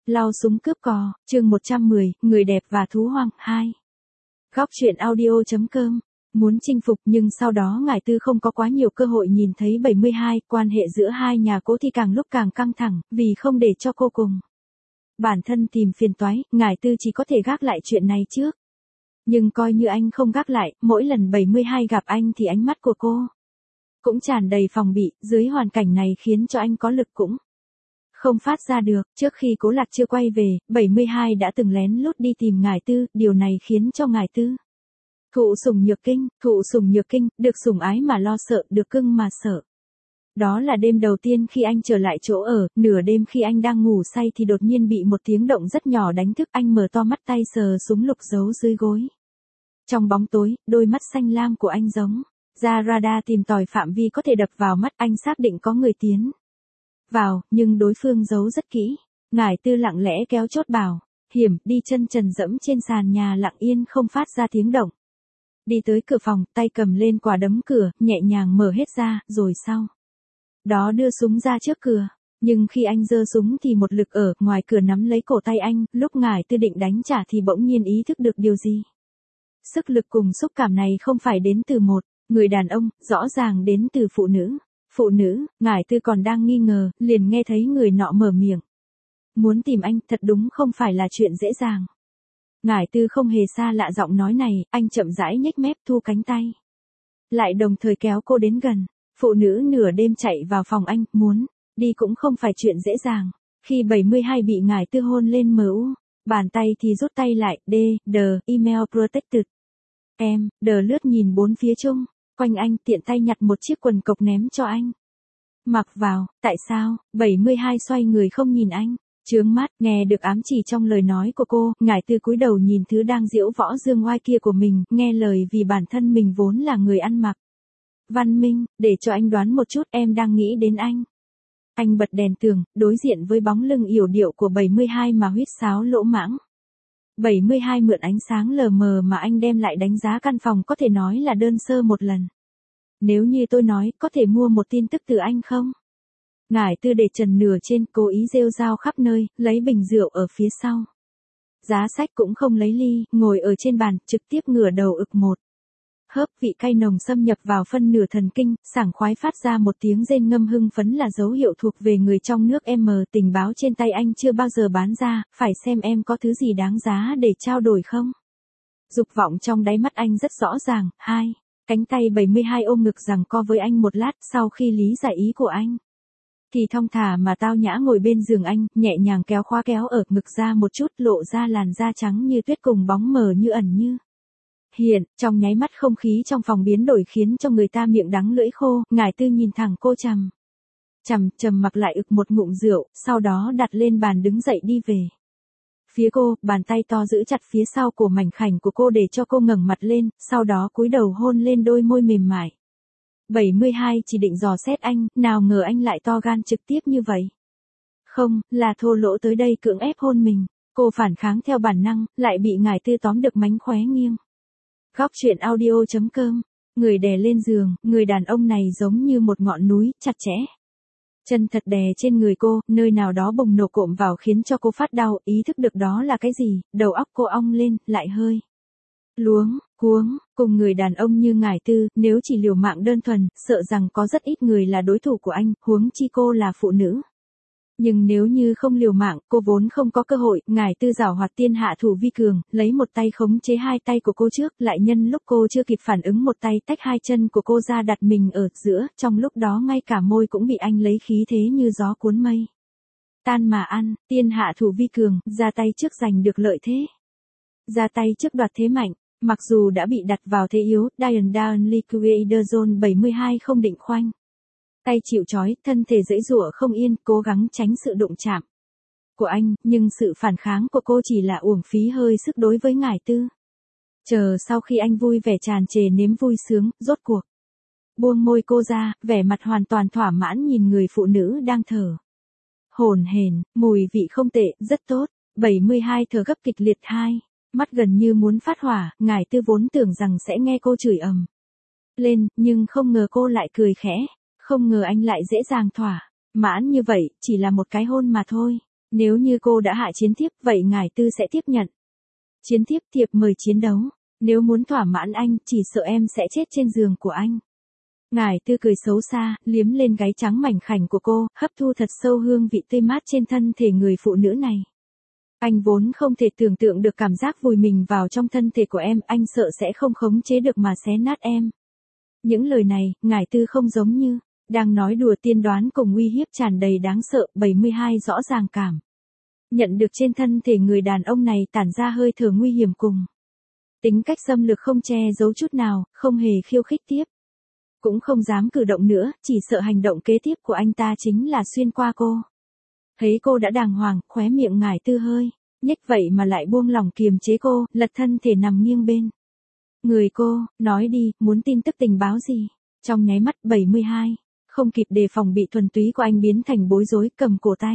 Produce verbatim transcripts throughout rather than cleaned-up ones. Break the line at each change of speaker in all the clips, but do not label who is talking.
Lao súng cướp cò, chương một trăm mười, người đẹp và thú hoang, hai. Góc truyện audio.com. Muốn chinh phục nhưng sau đó ngải tư không có quá nhiều cơ hội nhìn thấy bảy mươi hai, quan hệ giữa hai nhà Cố thì càng lúc càng căng thẳng, vì không để cho cô cùng bản thân tìm phiền toái, ngải tư chỉ có thể gác lại chuyện này trước. Nhưng coi như anh không gác lại, mỗi lần bảy mươi hai gặp anh thì ánh mắt của cô cũng tràn đầy phòng bị, dưới hoàn cảnh này khiến cho anh có lực cũng không phát ra được. Trước khi Cố Lạc chưa quay về, bảy mươi hai đã từng lén lút đi tìm ngải tư, điều này khiến cho ngải tư thụ sủng nhược kinh, thụ sủng nhược kinh, được sủng ái mà lo sợ, được cưng mà sợ. Đó là đêm đầu tiên khi anh trở lại chỗ ở, nửa đêm khi anh đang ngủ say thì đột nhiên bị một tiếng động rất nhỏ đánh thức. Anh mở to mắt, tay sờ súng lục giấu dưới gối. Trong bóng tối, đôi mắt xanh lam của anh giống ra radar tìm tòi phạm vi có thể đập vào mắt. Anh xác định có người tiến vào, nhưng đối phương giấu rất kỹ. Ngải tư lặng lẽ kéo chốt bảo hiểm, đi chân trần dẫm trên sàn nhà lặng yên không phát ra tiếng động. Đi tới cửa phòng, tay cầm lên quả đấm cửa, nhẹ nhàng mở hết ra, rồi sau đó đưa súng ra trước cửa. Nhưng khi anh giơ súng thì một lực ở ngoài cửa nắm lấy cổ tay anh, lúc ngải tư định đánh trả thì bỗng nhiên ý thức được điều gì. Sức lực cùng xúc cảm này không phải đến từ một người đàn ông, rõ ràng đến từ phụ nữ. Phụ nữ, ngải tư còn đang nghi ngờ, liền nghe thấy người nọ mở miệng. Muốn tìm anh, thật đúng không phải là chuyện dễ dàng. Ngải tư không hề xa lạ giọng nói này, anh chậm rãi nhếch mép thu cánh tay lại, đồng thời kéo cô đến gần. Phụ nữ nửa đêm chạy vào phòng anh, muốn đi cũng không phải chuyện dễ dàng. Khi bảy mươi hai bị ngải tư hôn lên mờ u, bàn tay thì rút tay lại, D, D, email protected. Em, D lướt nhìn bốn phía chung quanh anh, tiện tay nhặt một chiếc quần cộc ném cho anh. Mặc vào. Tại sao? bảy mươi hai xoay người không nhìn anh. Chướng mắt, nghe được ám chỉ trong lời nói của cô, ngải tư cúi đầu nhìn thứ đang diễu võ dương oai kia của mình, nghe lời vì bản thân mình vốn là người ăn mặc văn minh, để cho anh đoán một chút, em đang nghĩ đến anh. Anh bật đèn tường, đối diện với bóng lưng yểu điệu của bảy mươi hai mà huýt sáo lỗ mãng. bảy mươi hai mượn ánh sáng lờ mờ mà anh đem lại đánh giá căn phòng, có thể nói là đơn sơ một lần. Nếu như tôi nói, có thể mua một tin tức từ anh không? Ngải tư để trần nửa trên, cố ý rêu rao khắp nơi, lấy bình rượu ở phía sau. Giá sách cũng không lấy ly, ngồi ở trên bàn, trực tiếp ngửa đầu ực một hớp, vị cay nồng xâm nhập vào phân nửa thần kinh, sảng khoái phát ra một tiếng rên ngâm hưng phấn là dấu hiệu thuộc về người trong nước. Em, tình báo trên tay anh chưa bao giờ bán ra, phải xem em có thứ gì đáng giá để trao đổi không? Dục vọng trong đáy mắt anh rất rõ ràng. Hai, cánh tay bảy mươi hai ôm ngực giằng co với anh một lát, sau khi lý giải ý của anh thì thong thả mà tao nhã ngồi bên giường anh, nhẹ nhàng kéo khóa kéo ở ngực ra một chút, lộ ra làn da trắng như tuyết cùng bóng mờ như ẩn như hiện. Trong nháy mắt không khí trong phòng biến đổi khiến cho người ta miệng đắng lưỡi khô. Ngải tư nhìn thẳng cô chằm chằm chằm, mặc lại ực một ngụm rượu, sau đó đặt lên bàn đứng dậy đi về phía cô, bàn tay to giữ chặt phía sau cổ mảnh khảnh của cô để cho cô ngẩng mặt lên, sau đó cúi đầu hôn lên đôi môi mềm mại. bảy mươi hai chỉ định dò xét anh, nào ngờ anh lại to gan trực tiếp như vậy. Không, là thô lỗ tới đây cưỡng ép hôn mình. Cô phản kháng theo bản năng, lại bị ngải tư tóm được mánh khóe nghiêng. Góc truyện audio.com. Người đè lên giường, người đàn ông này giống như một ngọn núi, chặt chẽ. Chân thật đè trên người cô, nơi nào đó bùng nổ cộm vào khiến cho cô phát đau, ý thức được đó là cái gì, đầu óc cô ong lên, lại hơi luống cuống. Cùng người đàn ông như ngải tư, nếu chỉ liều mạng đơn thuần, sợ rằng có rất ít người là đối thủ của anh, huống chi cô là phụ nữ. Nhưng nếu như không liều mạng, cô vốn không có cơ hội. Ngải tư giảo hoạt tiên hạ thủ vi cường, lấy một tay khống chế hai tay của cô trước, lại nhân lúc cô chưa kịp phản ứng một tay tách hai chân của cô ra đặt mình ở giữa, trong lúc đó ngay cả môi cũng bị anh lấy khí thế như gió cuốn mây tan mà ăn. Tiên hạ thủ vi cường, ra tay trước giành được lợi thế, ra tay trước đoạt thế mạnh. Mặc dù đã bị đặt vào thế yếu, Diane Down Liquidator Zone bảy mươi hai không định khoanh tay chịu trói, thân thể giãy giụa không yên, cố gắng tránh sự đụng chạm của anh, nhưng sự phản kháng của cô chỉ là uổng phí hơi sức đối với ngải tư. Chờ sau khi anh vui vẻ tràn trề nếm vui sướng, rốt cuộc buông môi cô ra, vẻ mặt hoàn toàn thỏa mãn nhìn người phụ nữ đang thở hổn hển, mùi vị không tệ, rất tốt. bảy mươi hai thở gấp kịch liệt. Hai, mắt gần như muốn phát hỏa. Ngải tư vốn tưởng rằng sẽ nghe cô chửi ầm lên, nhưng không ngờ cô lại cười khẽ. Không ngờ anh lại dễ dàng thỏa mãn như vậy, chỉ là một cái hôn mà thôi. Nếu như cô đã hạ chiến thiếp, vậy ngài Tư sẽ tiếp nhận. Chiến thiếp thiệp mời chiến đấu. Nếu muốn thỏa mãn anh, chỉ sợ em sẽ chết trên giường của anh. Ngài Tư cười xấu xa, liếm lên gáy trắng mảnh khảnh của cô, hấp thu thật sâu hương vị tươi mát trên thân thể người phụ nữ này. Anh vốn không thể tưởng tượng được cảm giác vùi mình vào trong thân thể của em, anh sợ sẽ không khống chế được mà xé nát em. Những lời này, ngài Tư không giống như đang nói đùa, tiên đoán cùng uy hiếp tràn đầy đáng sợ. bảy mươi hai rõ ràng cảm nhận được trên thân thể người đàn ông này tản ra hơi thở nguy hiểm cùng tính cách xâm lược không che giấu chút nào, không hề khiêu khích tiếp. Cũng không dám cử động nữa, chỉ sợ hành động kế tiếp của anh ta chính là xuyên qua cô. Thấy cô đã đàng hoàng, khóe miệng ngài Tư hơi nhếch, vậy mà lại buông lỏng kiềm chế cô, lật thân thể nằm nghiêng bên người cô, nói đi, muốn tin tức tình báo gì? Trong nháy mắt bảy mươi hai, không kịp đề phòng bị thuần túy của anh biến thành bối rối, cầm cổ tay.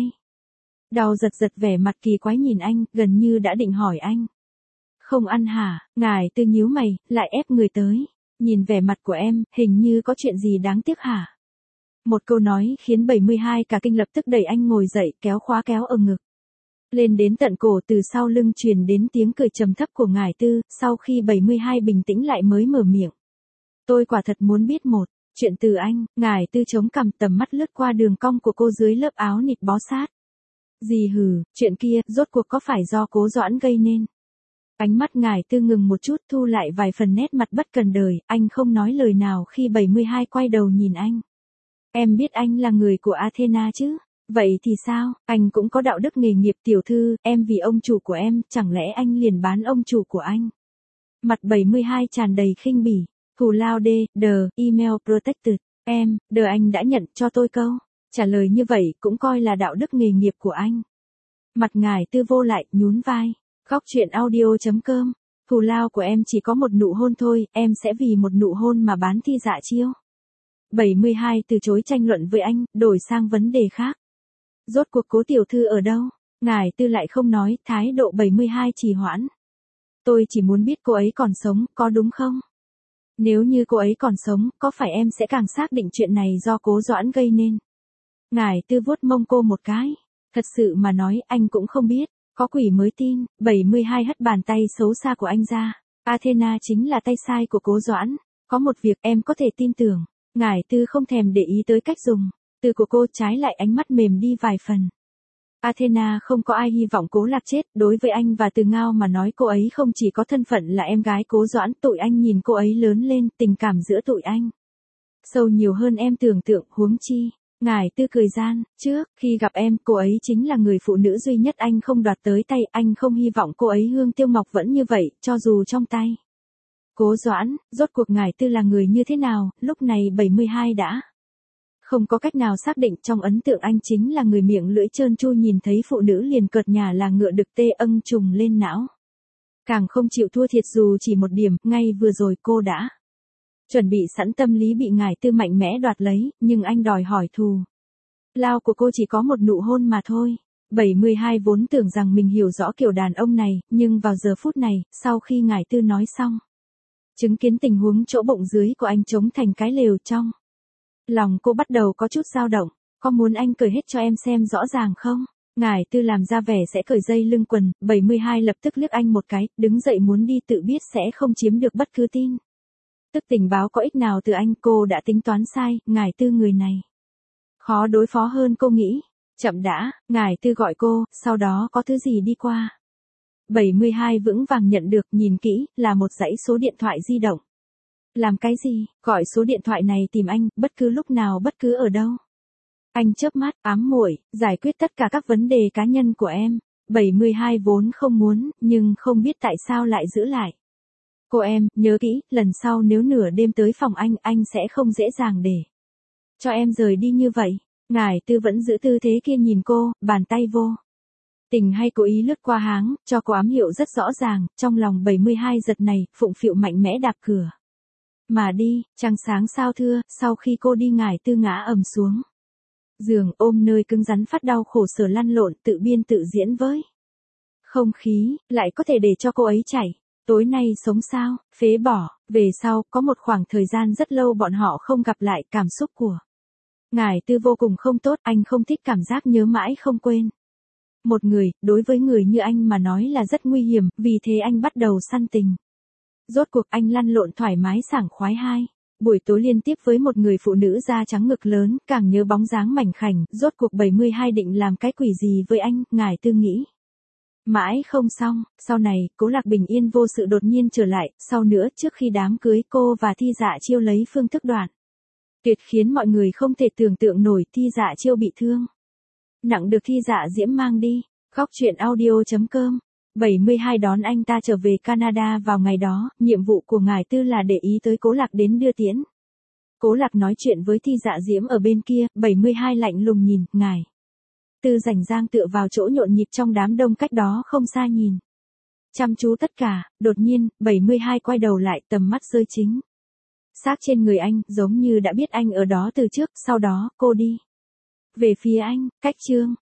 Đau giật giật, vẻ mặt kỳ quái nhìn anh, gần như đã định hỏi anh. Không ăn hả? Ngài Tư nhíu mày, lại ép người tới. Nhìn vẻ mặt của em, hình như có chuyện gì đáng tiếc hả? Một câu nói khiến bảy mươi hai cả kinh, lập tức đẩy anh ngồi dậy, kéo khóa kéo ở ngực lên đến tận cổ. Từ sau lưng truyền đến tiếng cười trầm thấp của ngài Tư, sau khi bảy mươi hai bình tĩnh lại mới mở miệng. Tôi quả thật muốn biết một chuyện từ anh. Ngài Tư chống cằm, tầm mắt lướt qua đường cong của cô dưới lớp áo nịt bó sát. Gì hừ, chuyện kia, rốt cuộc có phải do Cố Doãn gây nên? Ánh mắt ngài Tư ngừng một chút, thu lại vài phần nét mặt bất cần đời, anh không nói lời nào khi bảy mươi hai quay đầu nhìn anh. Em biết anh là người của Athena chứ? Vậy thì sao, anh cũng có đạo đức nghề nghiệp. Tiểu thư, em vì ông chủ của em, chẳng lẽ anh liền bán ông chủ của anh? Mặt bảy mươi hai tràn đầy khinh bỉ. Thù lao D, the, email protected. Em, the anh đã nhận cho tôi câu trả lời như vậy cũng coi là đạo đức nghề nghiệp của anh. Mặt ngài Tư vô lại, nhún vai. Góc truyện audio.com. Thù lao của em chỉ có một nụ hôn thôi, em sẽ vì một nụ hôn mà bán thi dạ chiêu. bảy mươi hai từ chối tranh luận với anh, đổi sang vấn đề khác. Rốt cuộc Cố tiểu thư ở đâu? Ngài Tư lại không nói, thái độ bảy mươi hai trì hoãn. Tôi chỉ muốn biết cô ấy còn sống, có đúng không? Nếu như cô ấy còn sống, có phải em sẽ càng xác định chuyện này do Cố Doãn gây nên? Ngài Tư vuốt mông cô một cái. Thật sự mà nói, anh cũng không biết. Có quỷ mới tin. bảy mươi hai hất bàn tay xấu xa của anh ra. Athena chính là tay sai của Cố Doãn. Có một việc em có thể tin tưởng. Ngài Tư không thèm để ý tới cách dùng từ của cô, trái lại ánh mắt mềm đi vài phần. Athena không có ai hy vọng Cố Lạc chết, đối với anh và Từ Ngao mà nói cô ấy không chỉ có thân phận là em gái Cố Doãn, tụi anh nhìn cô ấy lớn lên, tình cảm giữa tụi anh sâu nhiều hơn em tưởng tượng, huống chi. Ngài Tư cười gian, trước khi gặp em, cô ấy chính là người phụ nữ duy nhất anh không đoạt tới tay, anh không hy vọng cô ấy hương tiêu ngọc vẫn như vậy, cho dù trong tay Cố Doãn. Rốt cuộc ngài Tư là người như thế nào, lúc này bảy mươi hai đã không có cách nào xác định. Trong ấn tượng anh chính là người miệng lưỡi trơn tru, nhìn thấy phụ nữ liền cợt nhà là ngựa đực tê âng trùng lên não. Càng không chịu thua thiệt dù chỉ một điểm, ngay vừa rồi cô đã chuẩn bị sẵn tâm lý bị ngài Tư mạnh mẽ đoạt lấy, nhưng anh đòi hỏi thù lao của cô chỉ có một nụ hôn mà thôi. bảy mươi hai vốn tưởng rằng mình hiểu rõ kiểu đàn ông này, nhưng vào giờ phút này, sau khi ngài Tư nói xong, chứng kiến tình huống chỗ bụng dưới của anh trống thành cái lều, trong lòng cô bắt đầu có chút dao động. Có muốn anh cởi hết cho em xem rõ ràng không? Ngài Tư làm ra vẻ sẽ cởi dây lưng quần. bảy mươi hai lập tức liếc anh một cái, đứng dậy muốn đi, tự biết sẽ không chiếm được bất cứ tin tức tình báo có ích nào từ anh. Cô đã tính toán sai, ngài Tư người này khó đối phó hơn cô nghĩ. Chậm đã, ngài Tư gọi cô, sau đó có thứ gì đi qua. bảy mươi hai vững vàng nhận được, nhìn kỹ, là một dãy số điện thoại di động. Làm cái gì? Gọi số điện thoại này tìm anh, bất cứ lúc nào, bất cứ ở đâu. Anh chớp mắt, ám muội, giải quyết tất cả các vấn đề cá nhân của em. bảy mươi hai vốn không muốn, nhưng không biết tại sao lại giữ lại. Cô em, nhớ kỹ, lần sau nếu nửa đêm tới phòng anh, anh sẽ không dễ dàng để cho em rời đi như vậy. Ngài Tư vẫn giữ tư thế kia nhìn cô, bàn tay vô tình hay cố ý lướt qua háng, cho cô ám hiệu rất rõ ràng. Trong lòng bảy mươi hai giật này, phụng phịu mạnh mẽ đạp cửa mà đi. Trăng sáng sao thưa, sau khi cô đi ngài Tư ngã ầm xuống giường, ôm nơi cứng rắn, phát đau khổ sở lăn lộn, tự biên tự diễn với không khí, lại có thể để cho cô ấy chảy. Tối nay sống sao, phế bỏ. Về sau, có một khoảng thời gian rất lâu bọn họ không gặp lại. Cảm xúc của ngài Tư vô cùng không tốt, anh không thích cảm giác nhớ mãi không quên. Một người, đối với người như anh mà nói là rất nguy hiểm, vì thế anh bắt đầu săn tình. Rốt cuộc anh lăn lộn thoải mái sảng khoái hai. Buổi tối liên tiếp với một người phụ nữ da trắng ngực lớn, càng nhớ bóng dáng mảnh khảnh, rốt cuộc bảy mươi hai định làm cái quỷ gì với anh, ngài Tư nghĩ. Mãi không xong, sau này, Cố Lạc bình yên vô sự đột nhiên trở lại, sau nữa trước khi đám cưới cô và Thi Dạ Chiêu lấy phương thức đoạn tuyệt khiến mọi người không thể tưởng tượng nổi. Thi Dạ Chiêu bị thương nặng được Thi Dạ Diễm mang đi. Góc truyện audio chấm com. bảy mươi hai đón anh ta trở về Canada vào ngày đó, nhiệm vụ của ngài Tư là để ý tới Cố Lạc đến đưa tiễn. Cố Lạc nói chuyện với Thi Dạ Diễm ở bên kia, bảy mươi hai lạnh lùng nhìn, ngài Tư rảnh rang tựa vào chỗ nhộn nhịp trong đám đông cách đó không xa nhìn chăm chú tất cả, đột nhiên, bảy mươi hai quay đầu lại, tầm mắt rơi chính xác trên người anh, giống như đã biết anh ở đó từ trước, sau đó, cô đi về phía anh, cách chương